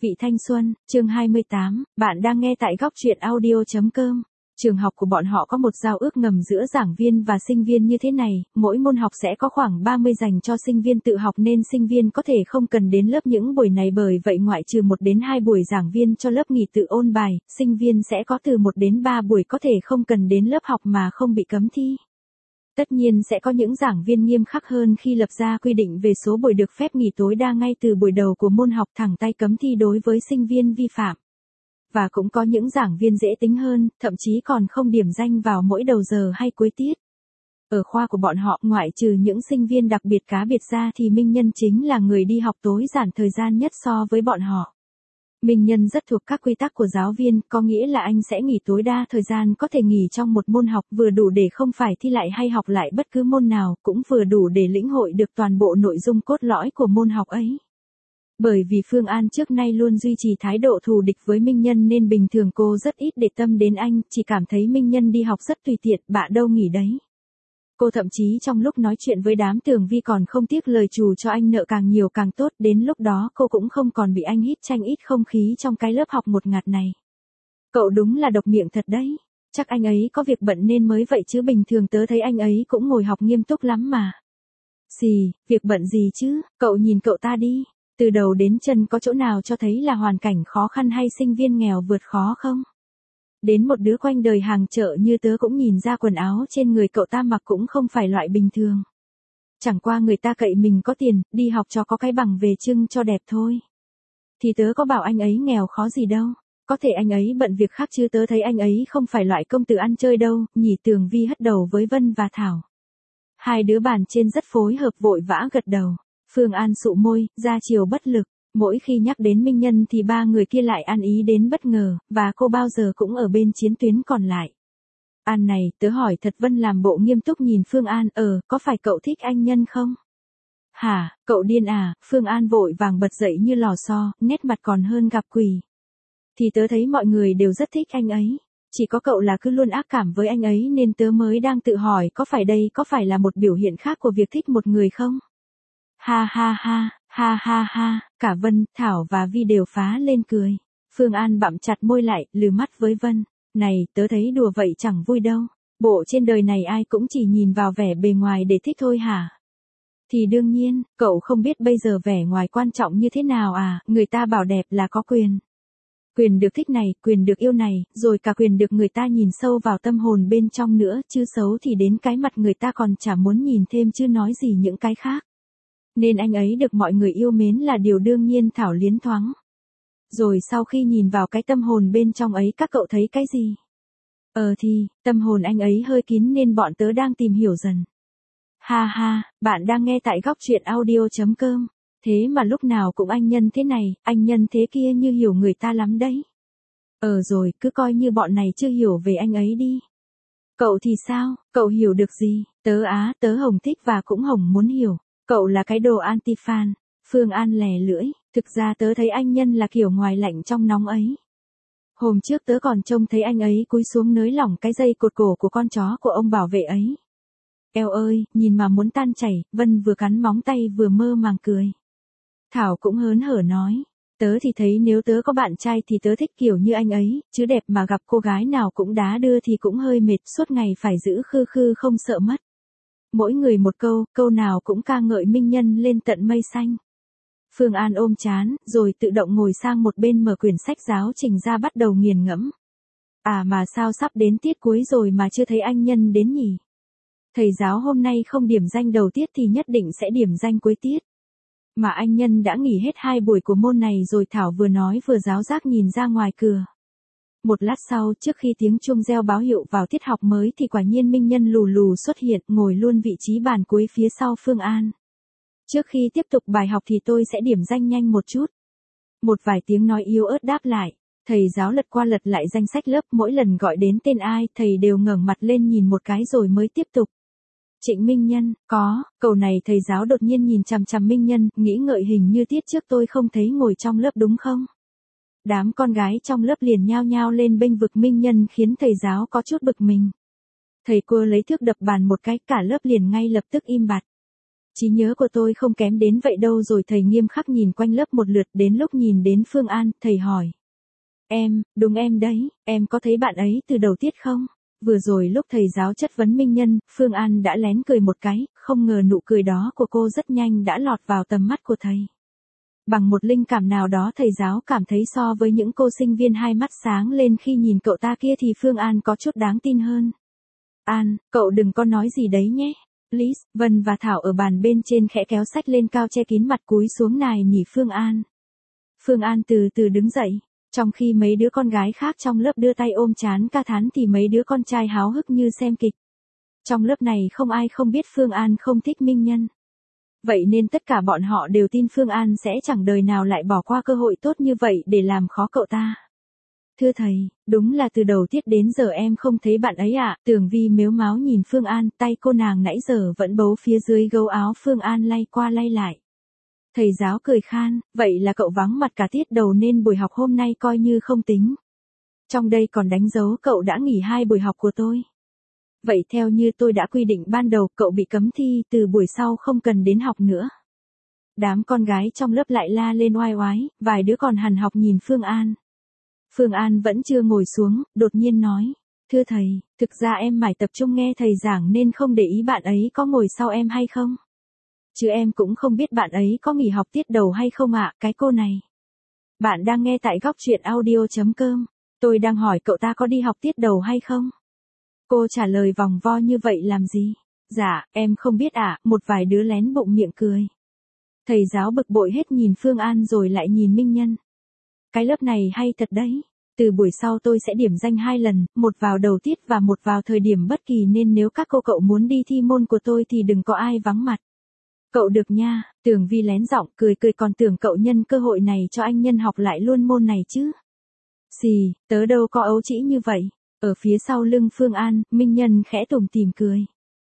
Vị thanh xuân, chương 28, bạn đang nghe tại góc truyện audio.com. Trường học của bọn họ có một giao ước ngầm giữa giảng viên và sinh viên như thế này, mỗi môn học sẽ có khoảng 30 dành cho sinh viên tự học nên sinh viên có thể không cần đến lớp những buổi này, bởi vậy ngoại trừ 1 đến 2 buổi giảng viên cho lớp nghỉ tự ôn bài, sinh viên sẽ có từ 1 đến 3 buổi có thể không cần đến lớp học mà không bị cấm thi. Tất nhiên sẽ có những giảng viên nghiêm khắc hơn khi lập ra quy định về số buổi được phép nghỉ tối đa ngay từ buổi đầu của môn học, thẳng tay cấm thi đối với sinh viên vi phạm. Và cũng có những giảng viên dễ tính hơn, thậm chí còn không điểm danh vào mỗi đầu giờ hay cuối tiết. Ở khoa của bọn họ, ngoại trừ những sinh viên đặc biệt cá biệt ra thì Minh Nhân chính là người đi học tối giản thời gian nhất so với bọn họ. Minh Nhân rất thuộc các quy tắc của giáo viên, có nghĩa là anh sẽ nghỉ tối đa thời gian có thể nghỉ trong một môn học, vừa đủ để không phải thi lại hay học lại bất cứ môn nào, cũng vừa đủ để lĩnh hội được toàn bộ nội dung cốt lõi của môn học ấy. Bởi vì Phương An trước nay luôn duy trì thái độ thù địch với Minh Nhân nên bình thường cô rất ít để tâm đến anh, chỉ cảm thấy Minh Nhân đi học rất tùy tiện, bạ đâu nghỉ đấy. Cô thậm chí trong lúc nói chuyện với đám Tường Vi còn không tiếc lời trù cho anh nợ càng nhiều càng tốt, đến lúc đó cô cũng không còn bị anh hít tranh ít không khí trong cái lớp học ngột ngạt này. Cậu đúng là độc miệng thật đấy, chắc anh ấy có việc bận nên mới vậy chứ bình thường tớ thấy anh ấy cũng ngồi học nghiêm túc lắm mà. Gì, việc bận gì chứ, cậu nhìn cậu ta đi, từ đầu đến chân có chỗ nào cho thấy là hoàn cảnh khó khăn hay sinh viên nghèo vượt khó không? Đến một đứa quanh đời hàng chợ như tớ cũng nhìn ra quần áo trên người cậu ta mặc cũng không phải loại bình thường. Chẳng qua người ta cậy mình có tiền, đi học cho có cái bằng về trưng cho đẹp thôi. Thì tớ có bảo anh ấy nghèo khó gì đâu, có thể anh ấy bận việc khác chứ tớ thấy anh ấy không phải loại công tử ăn chơi đâu, nhỉ. Tường Vi hất đầu với Vân và Thảo. Hai đứa bàn trên rất phối hợp vội vã gật đầu. Phương An sụ môi, ra chiều bất lực. Mỗi khi nhắc đến Minh Nhân thì ba người kia lại ăn ý đến bất ngờ, và cô bao giờ cũng ở bên chiến tuyến còn lại. An này, tớ hỏi thật. Vân làm bộ nghiêm túc nhìn Phương An, có phải cậu thích anh Nhân không? Hả, cậu điên à? Phương An vội vàng bật dậy như lò xo, nét mặt còn hơn gặp quỷ. Thì tớ thấy mọi người đều rất thích anh ấy. Chỉ có cậu là cứ luôn ác cảm với anh ấy nên tớ mới đang tự hỏi có phải đây có phải là một biểu hiện khác của việc thích một người không? Ha ha ha, ha ha ha, cả Vân, Thảo và Vi đều phá lên cười. Phương An bặm chặt môi lại, lừ mắt với Vân. Này, tớ thấy đùa vậy chẳng vui đâu. Bộ trên đời này ai cũng chỉ nhìn vào vẻ bề ngoài để thích thôi hả? Thì đương nhiên, cậu không biết bây giờ vẻ ngoài quan trọng như thế nào à, người ta bảo đẹp là có quyền. Quyền được thích này, quyền được yêu này, rồi cả quyền được người ta nhìn sâu vào tâm hồn bên trong nữa, chứ xấu thì đến cái mặt người ta còn chả muốn nhìn thêm chứ nói gì những cái khác. Nên anh ấy được mọi người yêu mến là điều đương nhiên. Thảo liến thoáng. Rồi sau khi nhìn vào cái tâm hồn bên trong ấy các cậu thấy cái gì? Thì, tâm hồn anh ấy hơi kín nên bọn tớ đang tìm hiểu dần. Ha ha, bạn đang nghe tại góc truyện audio.com. Thế mà lúc nào cũng anh Nhân thế này, anh Nhân thế kia như hiểu người ta lắm đấy. Rồi, cứ coi như bọn này chưa hiểu về anh ấy đi. Cậu thì sao, cậu hiểu được gì? Tớ Hồng thích và cũng Hồng muốn hiểu. Cậu là cái đồ anti-fan. Phương An lè lưỡi, thực ra tớ thấy anh Nhân là kiểu ngoài lạnh trong nóng ấy. Hôm trước tớ còn trông thấy anh ấy cúi xuống nới lỏng cái dây cột cổ của con chó của ông bảo vệ ấy. Eo ơi, nhìn mà muốn tan chảy. Vân vừa cắn móng tay vừa mơ màng cười. Thảo cũng hớn hở nói. Tớ thì thấy nếu tớ có bạn trai thì tớ thích kiểu như anh ấy, chứ đẹp mà gặp cô gái nào cũng đá đưa thì cũng hơi mệt, suốt ngày phải giữ khư khư không sợ mất. Mỗi người một câu, câu nào cũng ca ngợi Minh Nhân lên tận mây xanh. Phương An ôm chán, rồi tự động ngồi sang một bên mở quyển sách giáo trình ra bắt đầu nghiền ngẫm. À mà sao sắp đến tiết cuối rồi mà chưa thấy anh Nhân đến nhỉ? Thầy giáo hôm nay không điểm danh đầu tiết thì nhất định sẽ điểm danh cuối tiết. Mà anh Nhân đã nghỉ hết 2 buổi của môn này rồi. Thảo vừa nói vừa giáo giác nhìn ra ngoài cửa. Một lát sau, trước khi tiếng chuông reo báo hiệu vào tiết học mới thì quả nhiên Minh Nhân lù lù xuất hiện, ngồi luôn vị trí bàn cuối phía sau Phương An. Trước khi tiếp tục bài học thì tôi sẽ điểm danh nhanh một chút. Một vài tiếng nói yếu ớt đáp lại. Thầy giáo lật qua lật lại danh sách lớp, mỗi lần gọi đến tên ai, thầy đều ngẩng mặt lên nhìn một cái rồi mới tiếp tục. Trịnh Minh Nhân, có, câu này thầy giáo đột nhiên nhìn chằm chằm Minh Nhân, nghĩ ngợi hình như tiết trước tôi không thấy ngồi trong lớp đúng không? Đám con gái trong lớp liền nhao nhao lên bênh vực Minh Nhân khiến thầy giáo có chút bực mình. Thầy cô lấy thước đập bàn một cái, cả lớp liền ngay lập tức im bặt. Trí nhớ của tôi không kém đến vậy đâu rồi. Thầy nghiêm khắc nhìn quanh lớp một lượt, đến lúc nhìn đến Phương An, thầy hỏi. Em, đúng em đấy, em có thấy bạn ấy từ đầu tiết không? Vừa rồi lúc thầy giáo chất vấn Minh Nhân, Phương An đã lén cười một cái, không ngờ nụ cười đó của cô rất nhanh đã lọt vào tầm mắt của thầy. Bằng một linh cảm nào đó thầy giáo cảm thấy so với những cô sinh viên hai mắt sáng lên khi nhìn cậu ta kia thì Phương An có chút đáng tin hơn. An, cậu đừng có nói gì đấy nhé. Liz, Vân và Thảo ở bàn bên trên khẽ kéo sách lên cao che kín mặt cúi xuống nài nỉ Phương An. Phương An từ từ đứng dậy. Trong khi mấy đứa con gái khác trong lớp đưa tay ôm trán ca thán thì mấy đứa con trai háo hức như xem kịch. Trong lớp này không ai không biết Phương An không thích Minh Nhân. Vậy nên tất cả bọn họ đều tin Phương An sẽ chẳng đời nào lại bỏ qua cơ hội tốt như vậy để làm khó cậu ta. Thưa thầy, đúng là từ đầu tiết đến giờ em không thấy bạn ấy ạ. Tường Vi mếu máo nhìn Phương An, tay cô nàng nãy giờ vẫn bấu phía dưới gấu áo Phương An lay qua lay lại. Thầy giáo cười khan, vậy là cậu vắng mặt cả tiết đầu nên buổi học hôm nay coi như không tính. Trong đây còn đánh dấu cậu đã nghỉ 2 buổi học của tôi. Vậy theo như tôi đã quy định ban đầu, cậu bị cấm thi, từ buổi sau không cần đến học nữa. Đám con gái trong lớp lại la lên oai oái, vài đứa còn hằn học nhìn Phương An. Phương An vẫn chưa ngồi xuống, đột nhiên nói. Thưa thầy, thực ra em mải tập trung nghe thầy giảng nên không để ý bạn ấy có ngồi sau em hay không. Chứ em cũng không biết bạn ấy có nghỉ học tiết đầu hay không ạ, cái cô này. Bạn đang nghe tại góc truyện audio.com. Tôi đang hỏi cậu ta có đi học tiết đầu hay không. Cô trả lời vòng vo như vậy làm gì? Dạ, em không biết ạ, một vài đứa lén bụng miệng cười. Thầy giáo bực bội hết nhìn Phương An rồi lại nhìn Minh Nhân. Cái lớp này hay thật đấy. Từ buổi sau tôi sẽ điểm danh 2 lần, một vào đầu tiết và một vào thời điểm bất kỳ nên nếu các cô cậu muốn đi thi môn của tôi thì đừng có ai vắng mặt. Cậu được nha, Tường Vi lén giọng cười cười còn tưởng cậu nhân cơ hội này cho anh Nhân học lại luôn môn này chứ. Xì, tớ đâu có ấu trĩ như vậy. Ở phía sau lưng Phương An, Minh Nhân khẽ tủm tỉm cười.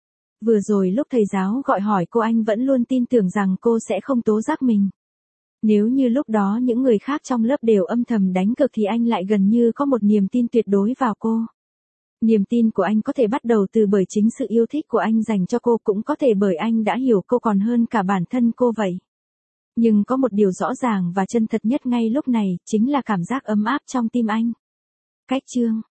Vừa rồi lúc thầy giáo gọi hỏi cô anh vẫn luôn tin tưởng rằng cô sẽ không tố giác mình. Nếu như lúc đó những người khác trong lớp đều âm thầm đánh cược thì anh lại gần như có một niềm tin tuyệt đối vào cô. Niềm tin của anh có thể bắt đầu từ bởi chính sự yêu thích của anh dành cho cô, cũng có thể bởi anh đã hiểu cô còn hơn cả bản thân cô vậy. Nhưng có một điều rõ ràng và chân thật nhất ngay lúc này, chính là cảm giác ấm áp trong tim anh. Cách chương